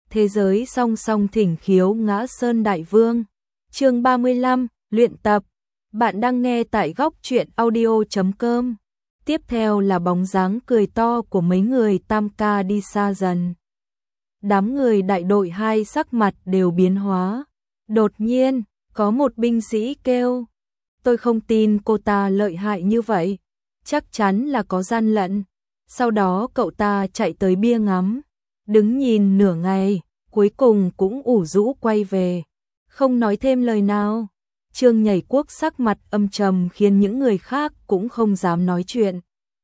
Thế giới song song thỉnh khiếu ngã sơn đại vương. Chương 35, luyện tập. Bạn đang nghe tại góc truyện audio.com. Tiếp theo là bóng dáng cười to của mấy người tam ca đi xa dần. Đám người đại đội 2 sắc mặt đều biến hóa. Đột nhiên, có một binh sĩ kêu: "Tôi không tin cô ta lợi hại như vậy, chắc chắn là có gian lận." Sau đó cậu ta chạy tới bia ngắm, đứng nhìn nửa ngày, cuối cùng cũng ủ rũ quay về, không nói thêm lời nào. Trương Nhảy Quốc sắc mặt âm trầm khiến những người khác cũng không dám nói chuyện.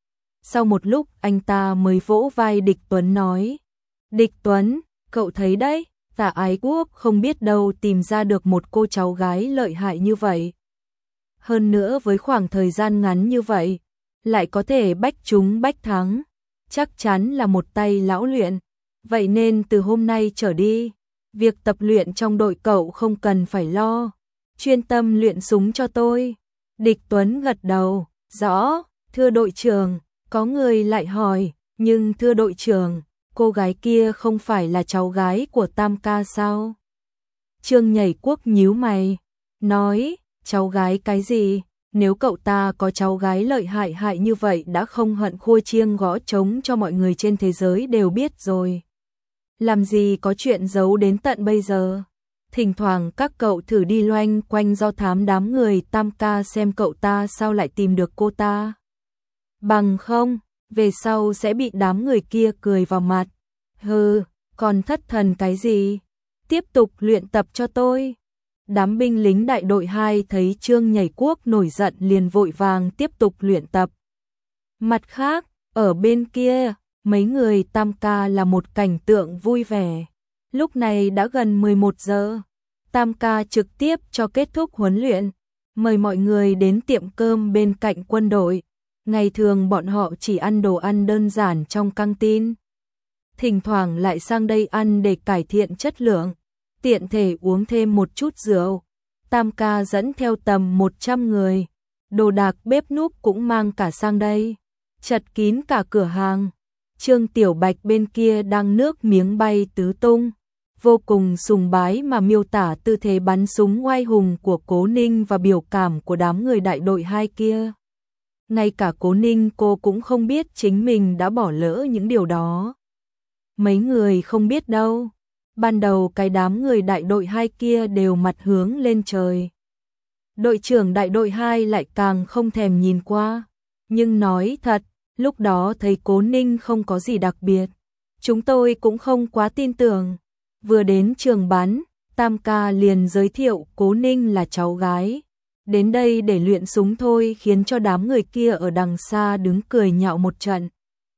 Sau một lúc anh ta mới vỗ vai Địch Tuấn nói: "Địch Tuấn, cậu thấy đấy, Tả Ái Quốc không biết đâu tìm ra được một cô cháu gái lợi hại như vậy. Hơn nữa với khoảng thời gian ngắn như vậy, lại có thể bách trúng bách thắng, chắc chắn là một tay lão luyện. Vậy nên từ hôm nay trở đi, việc tập luyện trong đội cậu không cần phải lo, chuyên tâm luyện súng cho tôi." Địch Tuấn gật đầu: "Rõ, thưa đội trưởng." Có người lại hỏi: "Nhưng thưa đội trưởng, cô gái kia không phải là cháu gái của Tam ca sao?" Trương Nhảy Quốc nhíu mày, nói: "Cháu gái cái gì? Nếu cậu ta có cháu gái lợi hại như vậy đã không hận khua chiêng gõ trống cho mọi người trên thế giới đều biết rồi. Làm gì có chuyện giấu đến tận bây giờ. Thỉnh thoảng các cậu thử đi loanh quanh do thám đám người Tam ca xem cậu ta sao lại tìm được cô ta. Bằng không, về sau sẽ bị đám người kia cười vào mặt. Hừ, còn thất thần cái gì? Tiếp tục luyện tập cho tôi." Đám binh lính đại đội 2 thấy Trương Nhảy Quốc nổi giận liền vội vàng tiếp tục luyện tập. Mặt khác, ở bên kia, mấy người Tam ca là một cảnh tượng vui vẻ. Lúc này đã gần 11 giờ. Tam ca trực tiếp cho kết thúc huấn luyện, mời mọi người đến tiệm cơm bên cạnh quân đội. Ngày thường bọn họ chỉ ăn đồ ăn đơn giản trong căng tin, thỉnh thoảng lại sang đây ăn để cải thiện chất lượng, tiện thể uống thêm một chút rượu. Tam ca dẫn theo tầm 100 người, đồ đạc bếp núc cũng mang cả sang đây, chật kín cả cửa hàng. Trương Tiểu Bạch bên kia đang nước miếng bay tứ tung, vô cùng sùng bái mà miêu tả tư thế bắn súng oai hùng của Cố Ninh và biểu cảm của đám người đại đội 2 kia. Ngay cả Cố Ninh cô cũng không biết chính mình đã bỏ lỡ những điều đó. Mấy người không biết đâu, ban đầu cái đám người đại đội 2 kia đều mặt hướng lên trời. Đội trưởng đại đội 2 lại càng không thèm nhìn qua, nhưng nói thật, lúc đó thấy Cố Ninh không có gì đặc biệt, chúng tôi cũng không quá tin tưởng. Vừa đến trường bắn, Tam ca liền giới thiệu Cố Ninh là cháu gái đến đây để luyện súng thôi, khiến cho đám người kia ở đằng xa đứng cười nhạo một trận.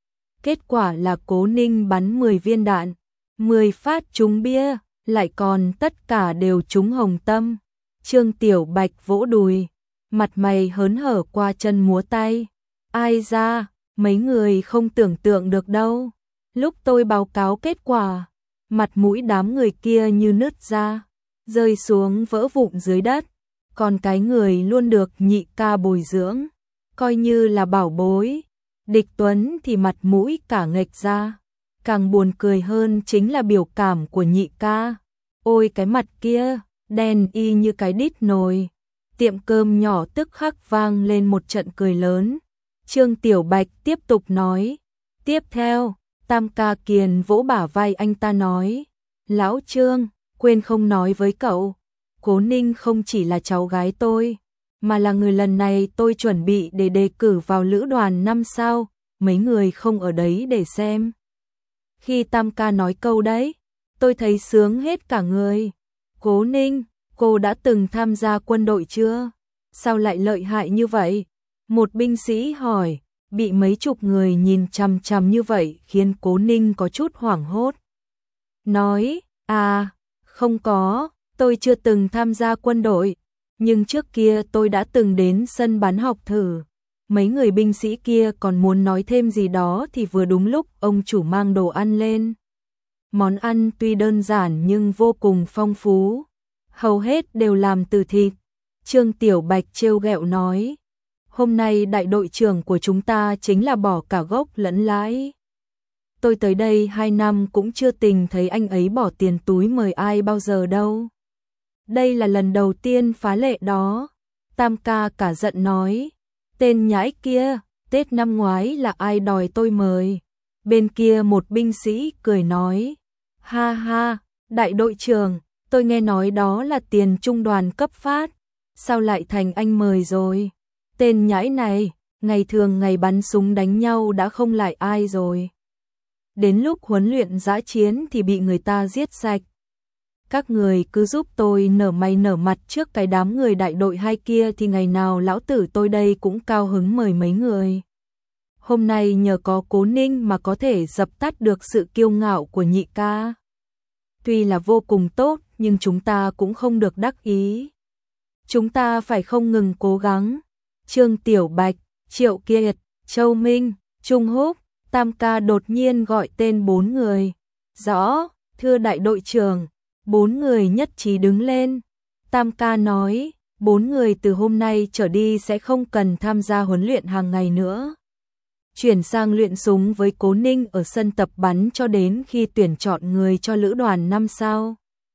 Kết quả là Cố Ninh bắn 10 viên đạn, 10 phát trúng bia, lại còn tất cả đều trúng hồng tâm. Trương Tiểu Bạch vỗ đùi, mặt mày hớn hở qua chân múa tay. Ai ra, mấy người không tưởng tượng được đâu. Lúc tôi báo cáo kết quả, mặt mũi đám người kia như nứt ra, rơi xuống vỡ vụn dưới đất. Còn cái người luôn được nhị ca bồi dưỡng, coi như là bảo bối, Địch Tuấn thì mặt mũi cả nghệch ra. Càng buồn cười hơn chính là biểu cảm của nhị ca. Ôi cái mặt kia, đen y như cái đít nồi. Tiệm cơm nhỏ tức khắc vang lên một trận cười lớn. Trương Tiểu Bạch tiếp tục nói. Tiếp theo, Tam ca Kiền vỗ bả vai anh ta nói: "Lão Trương, quên không nói với cậu, Cố Ninh không chỉ là cháu gái tôi, mà là người lần này tôi chuẩn bị để đề cử vào lữ đoàn 5 sao, mấy người không ở đấy để xem." Khi Tam ca nói câu đấy, tôi thấy sướng hết cả người. "Cố Ninh, cô đã từng tham gia quân đội chưa? Sao lại lợi hại như vậy?" Một binh sĩ hỏi, bị mấy chục người nhìn chằm chằm như vậy khiến Cố Ninh có chút hoảng hốt. Nói: "À, không có, tôi chưa từng tham gia quân đội, nhưng trước kia tôi đã từng đến sân bắn học thử." Mấy người binh sĩ kia còn muốn nói thêm gì đó thì vừa đúng lúc ông chủ mang đồ ăn lên. Món ăn tuy đơn giản nhưng vô cùng phong phú, hầu hết đều làm từ thịt. Trương Tiểu Bạch trêu ghẹo nói: "Hôm nay đại đội trưởng của chúng ta chính là bỏ cả gốc lẫn lãi." tôi tới đây 2 năm cũng chưa từng thấy anh ấy bỏ tiền túi mời ai bao giờ đâu. Đây là lần đầu tiên phá lệ đó. Tam ca cả giận nói, tên nhãi kia, Tết năm ngoái là ai đòi tôi mời. Bên kia một binh sĩ cười nói, ha ha, đại đội trưởng, tôi nghe nói đó là tiền trung đoàn cấp phát, sao lại thành anh mời rồi. Tên nhãi này, ngày thường ngày bắn súng đánh nhau đã không lại ai rồi. Đến lúc huấn luyện dã chiến thì bị người ta giết sạch. Các người cứ giúp tôi nở mày nở mặt trước cái đám người đại đội 2 kia thì ngày nào lão tử tôi đây cũng cao hứng mời mấy người. Hôm nay nhờ có Cố Ninh mà có thể dập tắt được sự kiêu ngạo của nhị ca. Tuy là vô cùng tốt nhưng chúng ta cũng không được đắc ý. Chúng ta phải không ngừng cố gắng. Trương Tiểu Bạch, Triệu Kiệt, Châu Minh, Trung Húc, Tam ca đột nhiên gọi tên 4 người. Rõ, thưa đại đội trưởng. 4 người nhất trí đứng lên. Tam ca nói, 4 người từ hôm nay trở đi sẽ không cần tham gia huấn luyện hàng ngày nữa. Chuyển sang luyện súng với Cố Ninh ở sân tập bắn cho đến khi tuyển chọn người cho lữ đoàn 5 sao.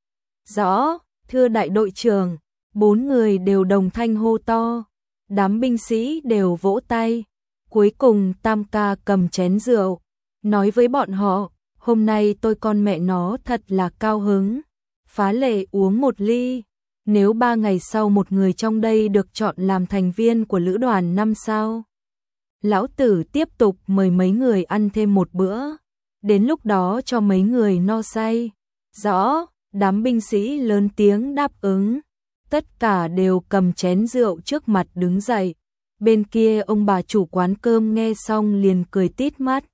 Rõ, thưa đại đội trưởng. 4 người đều đồng thanh hô to. Đám binh sĩ đều vỗ tay. Cuối cùng Tam ca cầm chén rượu, nói với bọn họ, hôm nay tôi con mẹ nó thật là cao hứng. Phá lệ uống một ly. Nếu 3 ngày sau một người trong đây được chọn làm thành viên của lữ đoàn 5 sao, lão tử tiếp tục mời mấy người ăn thêm một bữa. Đến lúc đó cho mấy người no say. Rõ, đám binh sĩ lớn tiếng đáp ứng. Tất cả đều cầm chén rượu trước mặt đứng dậy. Bên kia ông bà chủ quán cơm nghe xong liền cười tít mắt.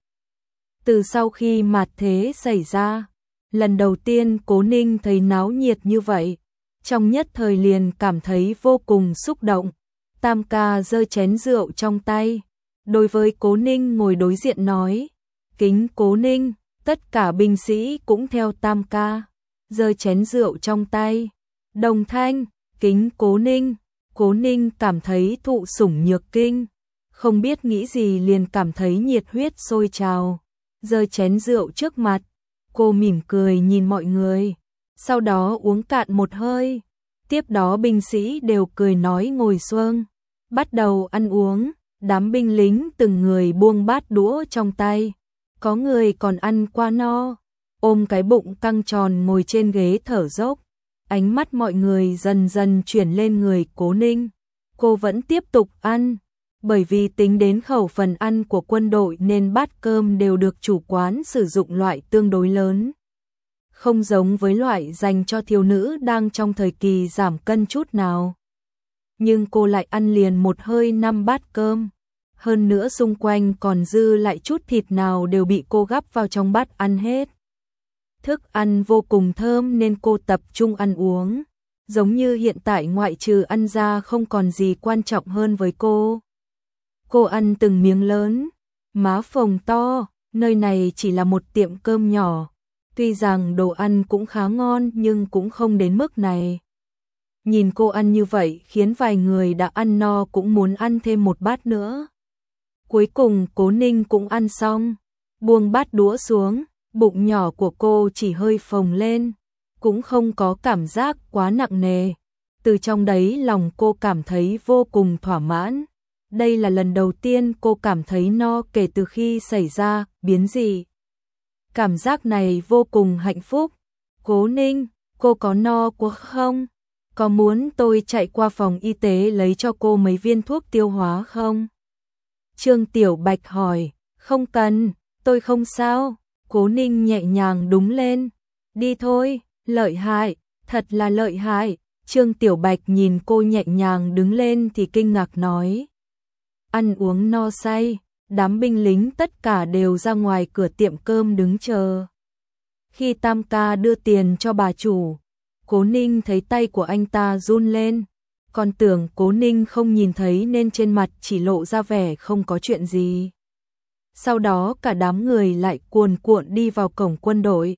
Từ sau khi mạt thế xảy ra, lần đầu tiên Cố Ninh thấy náo nhiệt như vậy, trong nhất thời liền cảm thấy vô cùng xúc động. Tam ca giơ chén rượu trong tay, đối với Cố Ninh ngồi đối diện nói, kính Cố Ninh. Tất cả binh sĩ cũng theo Tam ca, giơ chén rượu trong tay, đồng thanh, kính Cố Ninh. Cố Ninh cảm thấy thụ sủng nhược kinh, không biết nghĩ gì liền cảm thấy nhiệt huyết sôi trào, giơ chén rượu trước mặt. Cô mỉm cười nhìn mọi người, sau đó uống cạn một hơi. Tiếp đó binh sĩ đều cười nói ngồi xuông, bắt đầu ăn uống. Đám binh lính từng người buông bát đũa trong tay, có người còn ăn qua no, ôm cái bụng căng tròn ngồi trên ghế thở dốc. Ánh mắt mọi người dần dần chuyển lên người Cố Ninh. Cô vẫn tiếp tục ăn, bởi vì tính đến khẩu phần ăn của quân đội nên bát cơm đều được chủ quán sử dụng loại tương đối lớn. Không giống với loại dành cho thiếu nữ đang trong thời kỳ giảm cân chút nào. Nhưng cô lại ăn liền một hơi 5 bát cơm. Hơn nữa xung quanh còn dư lại chút thịt nào đều bị cô gắp vào trong bát ăn hết. Thức ăn vô cùng thơm nên cô tập trung ăn uống. Giống như hiện tại ngoại trừ ăn ra không còn gì quan trọng hơn với cô. Cô ăn từng miếng lớn, má phồng to, nơi này chỉ là một tiệm cơm nhỏ. Tuy rằng đồ ăn cũng khá ngon nhưng cũng không đến mức này. Nhìn cô ăn như vậy khiến vài người đã ăn no cũng muốn ăn thêm một bát nữa. Cuối cùng Cố Ninh cũng ăn xong, buông bát đũa xuống, bụng nhỏ của cô chỉ hơi phồng lên, cũng không có cảm giác quá nặng nề. Từ trong đấy lòng cô cảm thấy vô cùng thỏa mãn. Đây là lần đầu tiên cô cảm thấy no kể từ khi xảy ra biến dị. Cảm giác này vô cùng hạnh phúc. Cố Ninh, cô có no quá không? Có muốn tôi chạy qua phòng y tế lấy cho cô mấy viên thuốc tiêu hóa không? Trương Tiểu Bạch hỏi. Không cần, tôi không sao. Cố Ninh nhẹ nhàng đúng lên. Đi thôi, lợi hại, thật là lợi hại. Trương Tiểu Bạch nhìn cô nhẹ nhàng đứng lên thì kinh ngạc nói. Ăn uống no say, đám binh lính tất cả đều ra ngoài cửa tiệm cơm đứng chờ. Khi Tam ca đưa tiền cho bà chủ, Cố Ninh thấy tay của anh ta run lên. Còn tưởng Cố Ninh không nhìn thấy nên trên mặt chỉ lộ ra vẻ không có chuyện gì. Sau đó cả đám người lại cuồn cuộn đi vào cổng quân đội.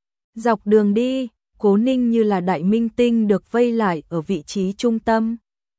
Dọc đường đi, Cố Ninh như là đại minh tinh được vây lại ở vị trí trung tâm.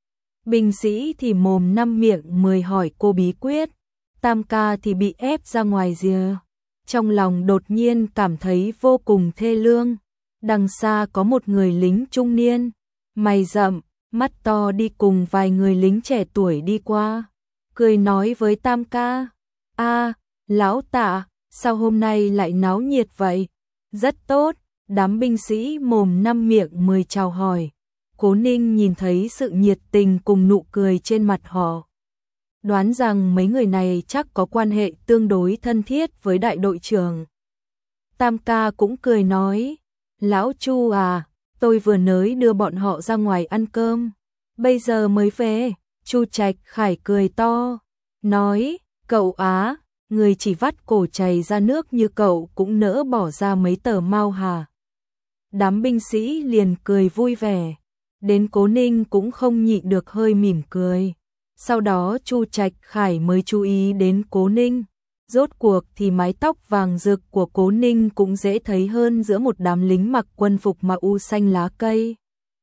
Binh sĩ thì mồm năm miệng 10 hỏi cô bí quyết, Tam ca thì bị ép ra ngoài rìa. trong lòng đột nhiên cảm thấy vô cùng thê lương. Đằng xa có một người lính trung niên, mày rậm, mắt to đi cùng vài người lính trẻ tuổi đi qua, cười nói với Tam ca: "A, lão Tạ, sao hôm nay lại náo nhiệt vậy?" "Rất tốt." Đám binh sĩ mồm năm miệng mười chào hỏi. Cố Ninh nhìn thấy sự nhiệt tình cùng nụ cười trên mặt họ, đoán rằng mấy người này chắc có quan hệ tương đối thân thiết với đại đội trưởng. Tam ca cũng cười nói: "Lão Chu à, tôi vừa nới đưa bọn họ ra ngoài ăn cơm, bây giờ mới về." Chu Trạch Khải cười to, nói: "Cậu Á, người chỉ vắt cổ chảy ra nước như cậu cũng nỡ bỏ ra mấy tờ mao hả?" Đám binh sĩ liền cười vui vẻ, đến Cố Ninh cũng không nhịn được hơi mỉm cười. Sau đó Chu Trạch Khải mới chú ý đến Cố Ninh, rốt cuộc thì mái tóc vàng rực của Cố Ninh cũng dễ thấy hơn giữa một đám lính mặc quân phục màu xanh lá cây.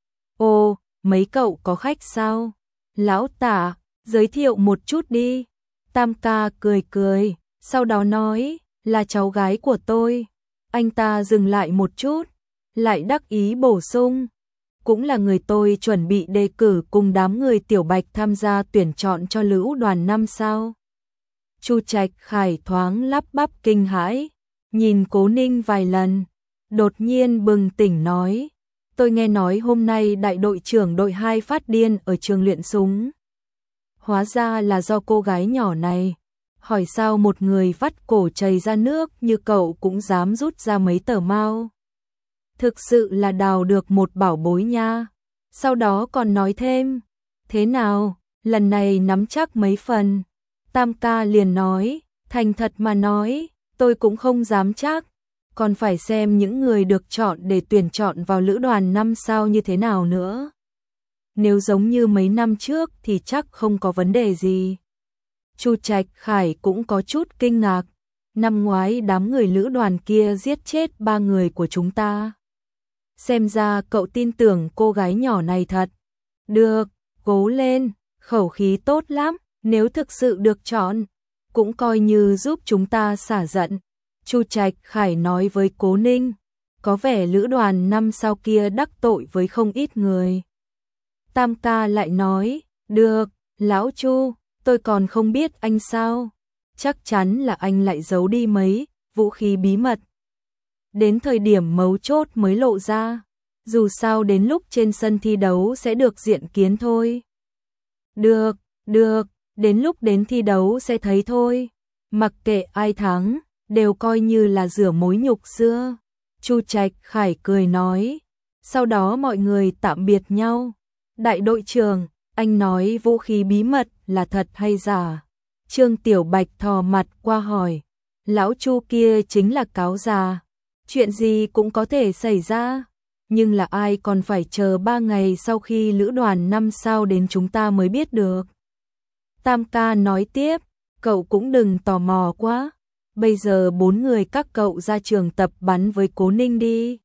"Ồ, mấy cậu có khách sao? Lão Tả, giới thiệu một chút đi." Tam ca cười cười, sau đó nói: "Là cháu gái của tôi." Anh ta dừng lại một chút, lại đắc ý bổ sung: "Cũng là người tôi chuẩn bị đề cử cùng đám người Tiểu Bạch tham gia tuyển chọn cho lữ đoàn 5 sao." Chu Trạch Khải thoáng lắp bắp kinh hãi, nhìn Cố Ninh vài lần, đột nhiên bừng tỉnh nói: "Tôi nghe nói hôm nay đại đội trưởng đội 2 phát điên ở trường luyện súng. Hóa ra là do cô gái nhỏ này. Hỏi sao một người vắt cổ chảy ra nước như cậu cũng dám rút ra mấy tờ mao. Thực sự là đào được một bảo bối nha." Sau đó còn nói thêm: "Thế nào, lần này nắm chắc mấy phần?" Tam ca liền nói: "Thành thật mà nói, tôi cũng không dám chắc, còn phải xem những người được chọn để tuyển chọn vào lữ đoàn 5 sao như thế nào nữa. Nếu giống như mấy năm trước thì chắc không có vấn đề gì." Chu Trạch Khải cũng có chút kinh ngạc, năm ngoái đám người lữ đoàn kia giết chết 3 người của chúng ta. Xem ra cậu tin tưởng cô gái nhỏ này thật. Được, cố lên, khẩu khí tốt lắm, nếu thực sự được chọn, cũng coi như giúp chúng ta xả giận." Chu Trạch Khải nói với Cố Ninh, có vẻ lữ đoàn 5 sao kia đắc tội với không ít người. Tam ca lại nói: "Được, lão Chu, tôi còn không biết anh sao. Chắc chắn là anh lại giấu đi mấy vũ khí bí mật. Đến thời điểm mấu chốt mới lộ ra. Dù sao đến lúc trên sân thi đấu sẽ được diện kiến thôi." Được, đến lúc đến thi đấu sẽ thấy thôi. Mặc kệ ai thắng, đều coi như là rửa mối nhục xưa." Chu Trạch Khải cười nói. Sau đó mọi người tạm biệt nhau. "Đại đội trưởng, anh nói vũ khí bí mật là thật hay giả?" Trương Tiểu Bạch thò mặt qua hỏi. Lão Chu kia chính là cáo già, chuyện gì cũng có thể xảy ra, nhưng là ai còn phải chờ 3 ngày sau khi lữ đoàn 5 sao đến chúng ta mới biết được. Tam ca nói tiếp: "Cậu cũng đừng tò mò quá, bây giờ 4 người các cậu ra trường tập bắn với Cố Ninh đi."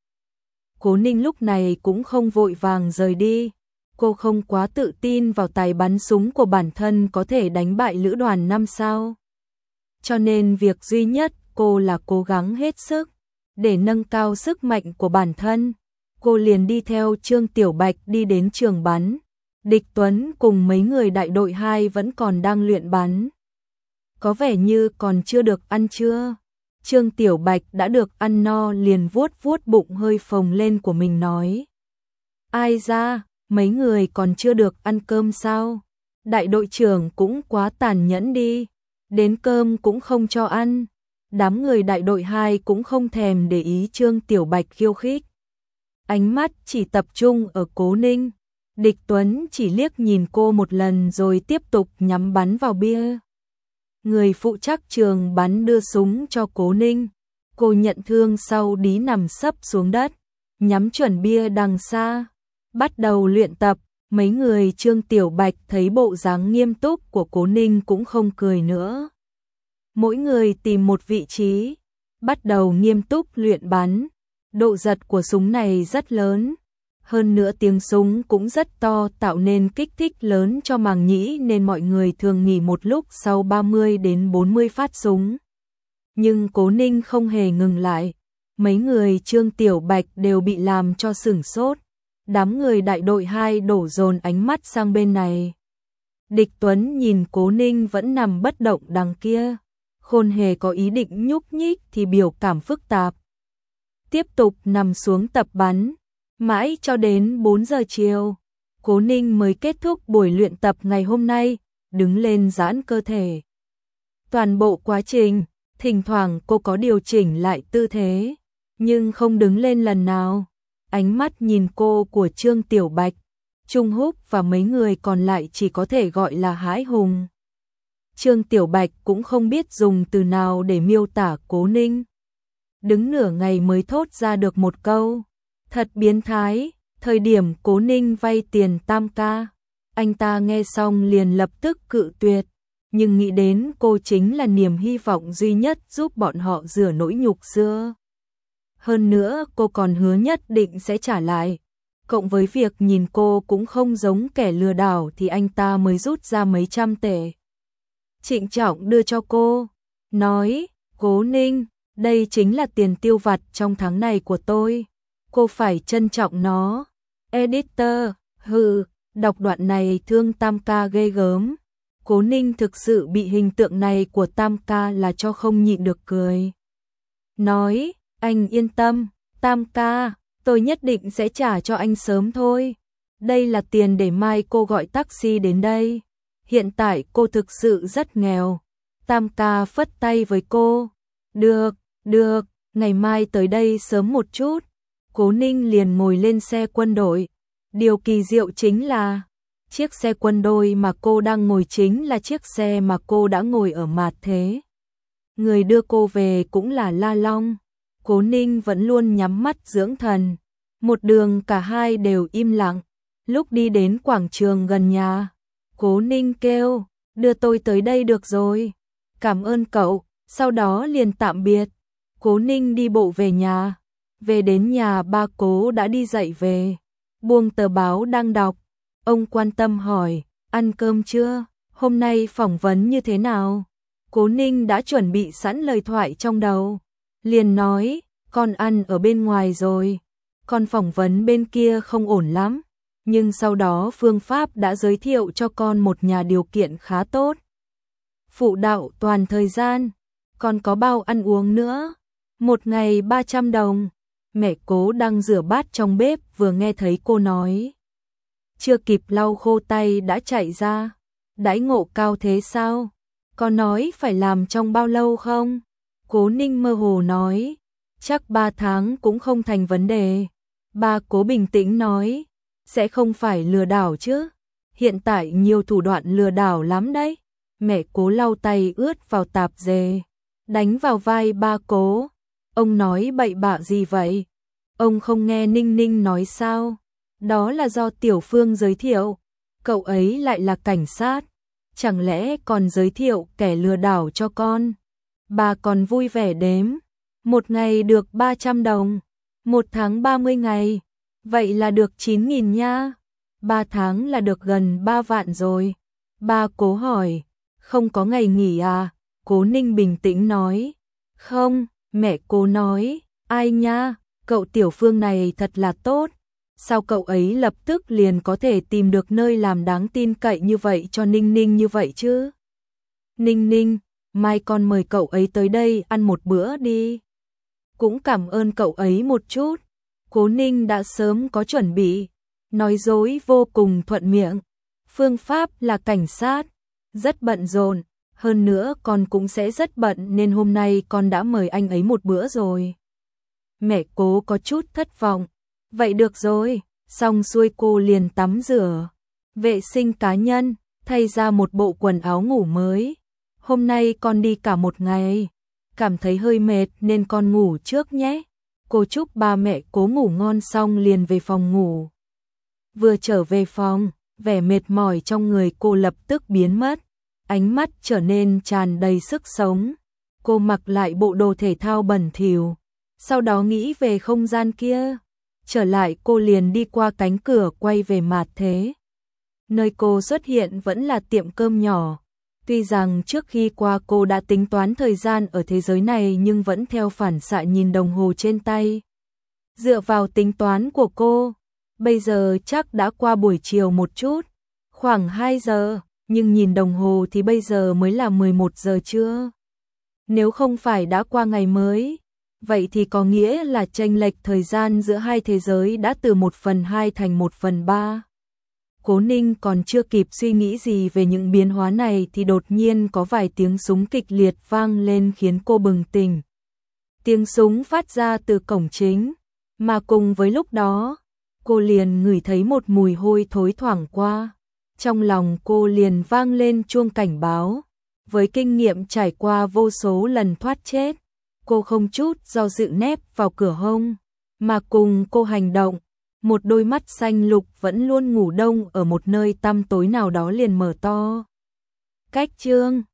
Cố Ninh lúc này cũng không vội vàng rời đi. Cô không quá tự tin vào tài bắn súng của bản thân có thể đánh bại lữ đoàn 5 sao. Cho nên việc duy nhất cô là cố gắng hết sức để nâng cao sức mạnh của bản thân. Cô liền đi theo Trương Tiểu Bạch đi đến trường bắn. Địch Tuấn cùng mấy người đại đội 2 vẫn còn đang luyện bắn. Có vẻ như còn chưa được ăn trưa. Trương Tiểu Bạch đã được ăn no liền vuốt vuốt bụng hơi phồng lên của mình nói: "Ai ra, mấy người còn chưa được ăn cơm sao? Đại đội trưởng cũng quá tàn nhẫn đi, đến cơm cũng không cho ăn." Đám người đại đội 2 cũng không thèm để ý Trương Tiểu Bạch khiêu khích. Ánh mắt chỉ tập trung ở Cố Ninh. Địch Tuấn chỉ liếc nhìn cô một lần rồi tiếp tục nhắm bắn vào bia. Người phụ trách trường bắn đưa súng cho Cố Ninh. Cô nhận thương sau đí nằm sấp xuống đất, nhắm chuẩn bia đằng xa, bắt đầu luyện tập. Mấy người Trương Tiểu Bạch thấy bộ dáng nghiêm túc của Cố Ninh cũng không cười nữa. Mỗi người tìm một vị trí, bắt đầu nghiêm túc luyện bắn. Độ giật của súng này rất lớn, hơn nữa tiếng súng cũng rất to, tạo nên kích thích lớn cho màng nhĩ, nên mọi người thường nghỉ một lúc sau 30 đến 40 phát súng. Nhưng Cố Ninh không hề ngừng lại. Mấy người Trương Tiểu Bạch đều bị làm cho sửng sốt. Đám người đại đội 2 đổ dồn ánh mắt sang bên này. Địch Tuấn nhìn Cố Ninh vẫn nằm bất động đằng kia, không hề có ý định nhúc nhích thì biểu cảm phức tạp. Tiếp tục nằm xuống tập bắn, mãi cho đến 4 giờ chiều, Cố Ninh mới kết thúc buổi luyện tập ngày hôm nay, đứng lên giãn cơ thể. Toàn bộ quá trình, thỉnh thoảng cô có điều chỉnh lại tư thế, nhưng không đứng lên lần nào. Ánh mắt nhìn cô của Trương Tiểu Bạch, Trung Húc và mấy người còn lại chỉ có thể gọi là hãi hùng. Trương Tiểu Bạch cũng không biết dùng từ nào để miêu tả Cố Ninh. Đứng nửa ngày mới thốt ra được một câu. Thật biến thái, thời điểm Cố Ninh vay tiền Tam ca. Anh ta nghe xong liền lập tức cự tuyệt. Nhưng nghĩ đến cô chính là niềm hy vọng duy nhất giúp bọn họ rửa nỗi nhục xưa. Hơn nữa cô còn hứa nhất định sẽ trả lại. Cộng với việc nhìn cô cũng không giống kẻ lừa đảo thì anh ta mới rút ra mấy trăm tệ. Trịnh trọng đưa cho cô, nói, Cố Ninh, đây chính là tiền tiêu vặt trong tháng này của tôi. Cô phải trân trọng nó. Editor, đọc đoạn này thương Tam ca ghê gớm. Cố Ninh thực sự bị hình tượng này của Tam ca là cho không nhịn được cười. Nói, anh yên tâm, Tam ca, tôi nhất định sẽ trả cho anh sớm thôi. Đây là tiền để mai cô gọi taxi đến đây. Hiện tại cô thực sự rất nghèo. Tam ca phất tay với cô. Được, ngày mai tới đây sớm một chút. Cố Ninh liền ngồi lên xe quân đội. Điều kỳ diệu chính là chiếc xe quân đội mà cô đang ngồi chính là chiếc xe mà cô đã ngồi ở Mạt Thế. Người đưa cô về cũng là La Long. Cố Ninh vẫn luôn nhắm mắt dưỡng thần. Một đường cả hai đều im lặng. Lúc đi đến quảng trường gần nhà, Cố Ninh kêu, đưa tôi tới đây được rồi. Cảm ơn cậu, sau đó liền tạm biệt. Cố Ninh đi bộ về nhà. Về đến nhà ba Cố đã đi dậy về. Buông tờ báo đang đọc. Ông quan tâm hỏi, ăn cơm chưa? Hôm nay phỏng vấn như thế nào? Cố Ninh đã chuẩn bị sẵn lời thoại trong đầu. Liền nói, con ăn ở bên ngoài rồi. Con phỏng vấn bên kia không ổn lắm. Nhưng sau đó phương pháp đã giới thiệu cho con một nhà điều kiện khá tốt. Phụ đạo toàn thời gian. Còn có bao ăn uống nữa. Một ngày 300 đồng. Mẹ Cố đang rửa bát trong bếp vừa nghe thấy cô nói. Chưa kịp lau khô tay đã chạy ra. Đãi ngộ cao thế sao? Con nói phải làm trong bao lâu không? Cố Ninh mơ hồ nói. Chắc 3 tháng cũng không thành vấn đề. Ba Cố bình tĩnh nói. Sẽ không phải lừa đảo chứ? Hiện tại nhiều thủ đoạn lừa đảo lắm đấy. Mẹ Cố lau tay ướt vào tạp dề. Đánh vào vai ba Cố. Ông nói bậy bạ gì vậy? Ông không nghe Ninh Ninh nói sao? Đó là do Tiểu Phương giới thiệu. Cậu ấy lại là cảnh sát. Chẳng lẽ còn giới thiệu kẻ lừa đảo cho con? Bà còn vui vẻ đếm. Một ngày được 300 đồng. Một tháng 30 ngày. Vậy là được 9.000 nha. 3 tháng là được gần 3 vạn rồi. Ba Cố hỏi. Không có ngày nghỉ à? Cố Ninh bình tĩnh nói. Không, mẹ Cố nói. Ai nha, cậu Tiểu Phương này thật là tốt. Sao cậu ấy lập tức liền có thể tìm được nơi làm đáng tin cậy như vậy cho Ninh Ninh như vậy chứ? Ninh Ninh, mai con mời cậu ấy tới đây ăn một bữa đi. Cũng cảm ơn cậu ấy một chút. Cố Ninh đã sớm có chuẩn bị. Nói dối vô cùng thuận miệng. Phương pháp là cảnh sát. Rất bận rộn. Hơn nữa con cũng sẽ rất bận nên hôm nay con đã mời anh ấy một bữa rồi. Mẹ Cố có chút thất vọng. Vậy được rồi, xong xuôi cô liền tắm rửa, vệ sinh cá nhân, thay ra một bộ quần áo ngủ mới. Hôm nay con đi cả một ngày, cảm thấy hơi mệt nên con ngủ trước nhé. Cô chúc ba mẹ Cố ngủ ngon xong liền về phòng ngủ. Vừa trở về phòng, vẻ mệt mỏi trong người cô lập tức biến mất, ánh mắt trở nên tràn đầy sức sống. Cô mặc lại bộ đồ thể thao bẩn thỉu, sau đó nghĩ về không gian kia. Trở lại cô liền đi qua cánh cửa quay về Mạt Thế. Nơi cô xuất hiện vẫn là tiệm cơm nhỏ. Tuy rằng trước khi qua cô đã tính toán thời gian ở thế giới này nhưng vẫn theo phản xạ nhìn đồng hồ trên tay. Dựa vào tính toán của cô, bây giờ chắc đã qua buổi chiều một chút, khoảng 2 giờ, nhưng nhìn đồng hồ thì bây giờ mới là 11 giờ trưa. Nếu không phải đã qua ngày mới, vậy thì có nghĩa là chênh lệch thời gian giữa hai thế giới đã từ 1/2 thành 1/3. Cố Ninh còn chưa kịp suy nghĩ gì về những biến hóa này thì đột nhiên có vài tiếng súng kịch liệt vang lên khiến cô bừng tỉnh. Tiếng súng phát ra từ cổng chính, mà cùng với lúc đó, cô liền ngửi thấy một mùi hôi thối thoảng qua. Trong lòng cô liền vang lên chuông cảnh báo. Với kinh nghiệm trải qua vô số lần thoát chết, cô không chút do dự nép vào cửa hông, mà cùng cô hành động. Một đôi mắt xanh lục vẫn luôn ngủ đông ở một nơi tăm tối nào đó liền mở to. Cách chương